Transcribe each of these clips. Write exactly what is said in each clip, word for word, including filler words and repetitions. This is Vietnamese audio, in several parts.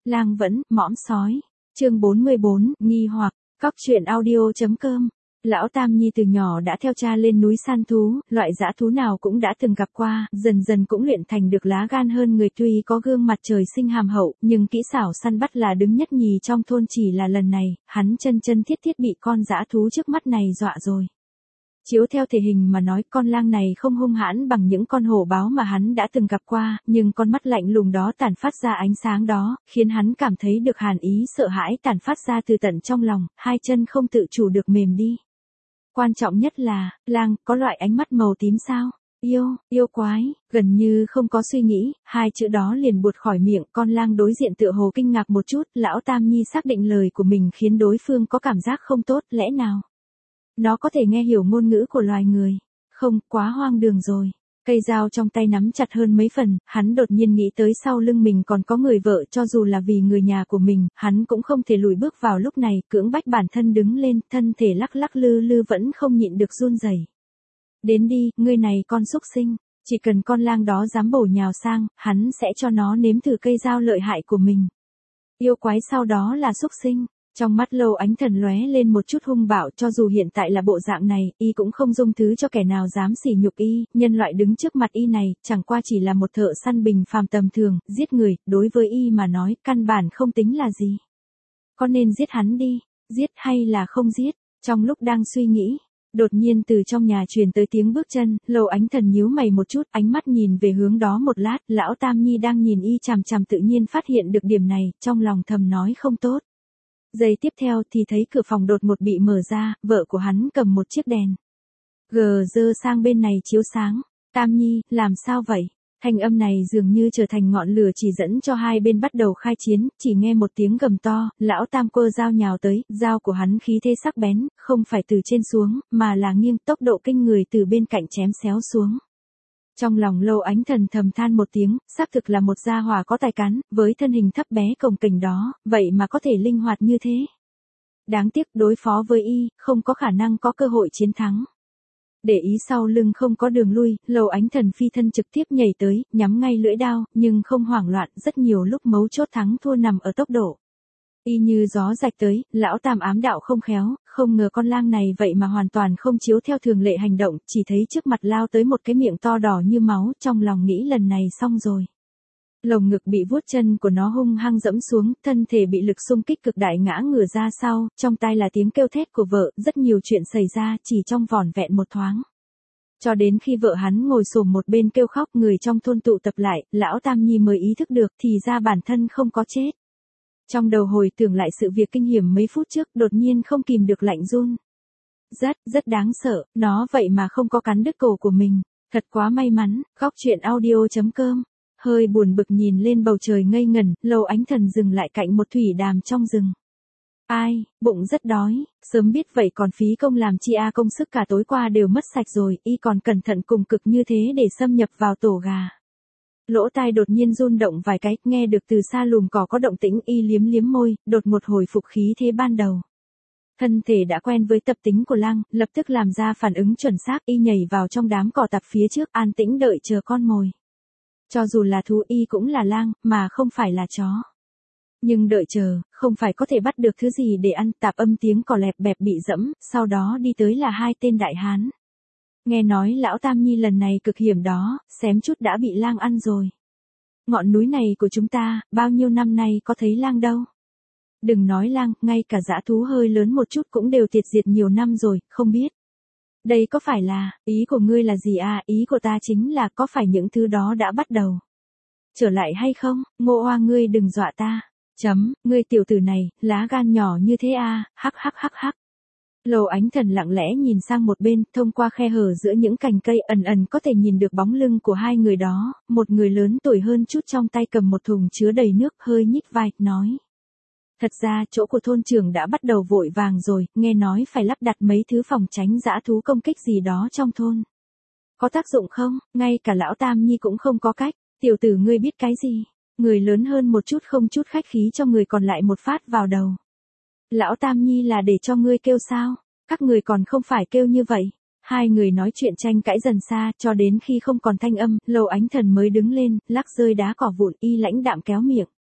Lang vẫn, mõm sói. Chương bốn mươi bốn, nghi hoặc, cóc truyện audio chấm com. Lão Tam Nhi từ nhỏ đã theo cha lên núi săn thú, loại dã thú nào cũng đã từng gặp qua, dần dần cũng luyện thành được lá gan hơn người. Tuy có gương mặt trời sinh hàm hậu, nhưng kỹ xảo săn bắt là đứng nhất nhì trong thôn. Chỉ là lần này, hắn chân chân thiết thiết bị con dã thú trước mắt này dọa rồi. Chiếu theo thể hình mà nói, con lang này không hung hãn bằng những con hổ báo mà hắn đã từng gặp qua, nhưng con mắt lạnh lùng đó tản phát ra ánh sáng đó, khiến hắn cảm thấy được hàn ý sợ hãi tản phát ra từ tận trong lòng, hai chân không tự chủ được mềm đi. Quan trọng nhất là, lang, có loại ánh mắt màu tím sao? Yêu, yêu quái, gần như không có suy nghĩ, hai chữ đó liền buột khỏi miệng. Con lang đối diện tựa hồ kinh ngạc một chút, lão Tam Nhi xác định lời của mình khiến đối phương có cảm giác không tốt, lẽ nào nó có thể nghe hiểu ngôn ngữ của loài người? Không, quá hoang đường rồi. Cây dao trong tay nắm chặt hơn mấy phần, hắn đột nhiên nghĩ tới sau lưng mình còn có người vợ, cho dù là vì người nhà của mình, hắn cũng không thể lùi bước vào lúc này, cưỡng bách bản thân đứng lên, thân thể lắc lắc lư lư vẫn không nhịn được run rẩy. Đến đi, ngươi này con xúc sinh, chỉ cần con lang đó dám bổ nhào sang, hắn sẽ cho nó nếm thử cây dao lợi hại của mình. Yêu quái sau đó là xúc sinh. Trong mắt Lâu Ánh Thần lóe lên một chút hung bạo, cho dù hiện tại là bộ dạng này, y cũng không dung thứ cho kẻ nào dám sỉ nhục y. Nhân loại đứng trước mặt y này, chẳng qua chỉ là một thợ săn bình phàm tầm thường, giết người, đối với y mà nói, căn bản không tính là gì. Có nên giết hắn đi, giết hay là không giết? Trong lúc đang suy nghĩ, đột nhiên từ trong nhà truyền tới tiếng bước chân. Lâu Ánh Thần nhíu mày một chút, ánh mắt nhìn về hướng đó một lát, lão Tam Nhi đang nhìn y chằm chằm tự nhiên phát hiện được điểm này, trong lòng thầm nói không tốt. Giây tiếp theo thì thấy cửa phòng đột ngột bị mở ra, vợ của hắn cầm một chiếc đèn gờ dơ sang bên này chiếu sáng. Tam Nhi, làm sao vậy? Thanh âm này dường như trở thành ngọn lửa chỉ dẫn cho hai bên bắt đầu khai chiến. Chỉ nghe một tiếng gầm to, lão Tam quơ dao nhào tới, dao của hắn khí thế sắc bén, không phải từ trên xuống, mà là nghiêng, tốc độ kinh người từ bên cạnh chém xéo xuống. Trong lòng Lâu Ánh Thần thầm than một tiếng, xác thực là một gia hỏa có tài cán, với thân hình thấp bé cồng kềnh đó, vậy mà có thể linh hoạt như thế. Đáng tiếc đối phó với y, không có khả năng có cơ hội chiến thắng. Để ý sau lưng không có đường lui, Lâu Ánh Thần phi thân trực tiếp nhảy tới, nhắm ngay lưỡi đao, nhưng không hoảng loạn, rất nhiều lúc mấu chốt thắng thua nằm ở tốc độ. Y như gió rạch tới, lão Tam ám đạo không khéo, không ngờ con lang này vậy mà hoàn toàn không chiếu theo thường lệ hành động, chỉ thấy trước mặt lao tới một cái miệng to đỏ như máu, trong lòng nghĩ lần này xong rồi. Lồng ngực bị vuốt, chân của nó hung hăng dẫm xuống, thân thể bị lực xung kích cực đại ngã ngửa ra sau, trong tai là tiếng kêu thét của vợ, rất nhiều chuyện xảy ra chỉ trong vỏn vẹn một thoáng. Cho đến khi vợ hắn ngồi xổm một bên kêu khóc, người trong thôn tụ tập lại, lão Tam Nhi mới ý thức được thì ra bản thân không có chết. Trong đầu hồi tưởng lại sự việc kinh hiểm mấy phút trước, đột nhiên không kìm được lạnh run. Rất, rất đáng sợ, nó vậy mà không có cắn đứt cổ của mình. Thật quá may mắn. Góc truyện audio chấm com. Hơi buồn bực nhìn lên bầu trời ngây ngẩn, Lâu Ánh Thần dừng lại cạnh một thủy đàm trong rừng. Ai, bụng rất đói, sớm biết vậy còn phí công làm chi a, công sức cả tối qua đều mất sạch rồi, y còn cẩn thận cùng cực như thế để xâm nhập vào tổ gà. Lỗ tai đột nhiên run động vài cái, nghe được từ xa lùm cỏ có động tĩnh, y liếm liếm môi, đột ngột hồi phục khí thế ban đầu. Thân thể đã quen với tập tính của lang, lập tức làm ra phản ứng chuẩn xác, y nhảy vào trong đám cỏ tạp phía trước, an tĩnh đợi chờ con mồi. Cho dù là thú, y cũng là lang, mà không phải là chó. Nhưng đợi chờ, không phải có thể bắt được thứ gì để ăn. Tạp âm tiếng cỏ lẹp bẹp bị dẫm, sau đó đi tới là hai tên đại hán. Nghe nói lão Tam Nhi lần này cực hiểm đó, xém chút đã bị lang ăn rồi. Ngọn núi này của chúng ta, bao nhiêu năm nay có thấy lang đâu. Đừng nói lang, ngay cả dã thú hơi lớn một chút cũng đều tiệt diệt nhiều năm rồi, không biết. Đây có phải là, ý của ngươi là gì à? Ý của ta chính là có phải những thứ đó đã bắt đầu trở lại hay không? Ngô Oa, ngươi đừng dọa ta. Chấm, ngươi tiểu tử này, lá gan nhỏ như thế à, hắc hắc hắc hắc. Lâu Ánh Thần lặng lẽ nhìn sang một bên, thông qua khe hở giữa những cành cây ẩn ẩn có thể nhìn được bóng lưng của hai người đó, một người lớn tuổi hơn chút trong tay cầm một thùng chứa đầy nước, hơi nhích vai, nói. Thật ra chỗ của thôn trưởng đã bắt đầu vội vàng rồi, nghe nói phải lắp đặt mấy thứ phòng tránh dã thú công kích gì đó trong thôn. Có tác dụng không? Ngay cả lão Tam Nhi cũng không có cách. Tiểu tử ngươi biết cái gì? Người lớn hơn một chút không chút khách khí cho người còn lại một phát vào đầu. Lão Tam Nhi là để cho ngươi kêu sao? Các người còn không phải kêu như vậy. Hai người nói chuyện tranh cãi dần xa, cho đến khi không còn thanh âm, Lâu Ánh Thần mới đứng lên, lắc rơi đá cỏ vụn, y lãnh đạm kéo miệng.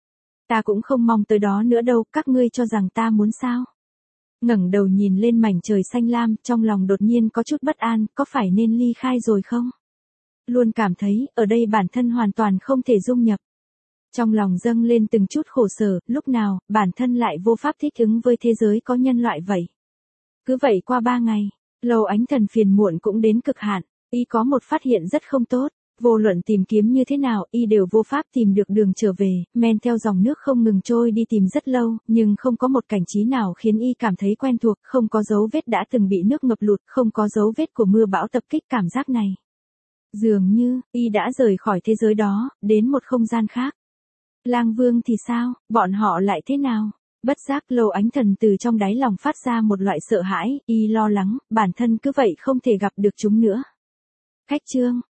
Ta cũng không mong tới đó nữa đâu, các ngươi cho rằng ta muốn sao? Ngẩng đầu nhìn lên mảnh trời xanh lam, trong lòng đột nhiên có chút bất an, có phải nên ly khai rồi không? Luôn cảm thấy, ở đây bản thân hoàn toàn không thể dung nhập. Trong lòng dâng lên từng chút khổ sở, lúc nào, bản thân lại vô pháp thích ứng với thế giới có nhân loại vậy. Cứ vậy qua ba ngày, Lâu Ánh Thần phiền muộn cũng đến cực hạn, y có một phát hiện rất không tốt. Vô luận tìm kiếm như thế nào, y đều vô pháp tìm được đường trở về, men theo dòng nước không ngừng trôi đi tìm rất lâu, nhưng không có một cảnh trí nào khiến y cảm thấy quen thuộc, không có dấu vết đã từng bị nước ngập lụt, không có dấu vết của mưa bão tập kích cảm giác này. Dường như, y đã rời khỏi thế giới đó, đến một không gian khác. Lang Vương thì sao, bọn họ lại thế nào? Bất giác Lâu Ánh Thần từ trong đáy lòng phát ra một loại sợ hãi, y lo lắng, bản thân cứ vậy không thể gặp được chúng nữa. Khách trương,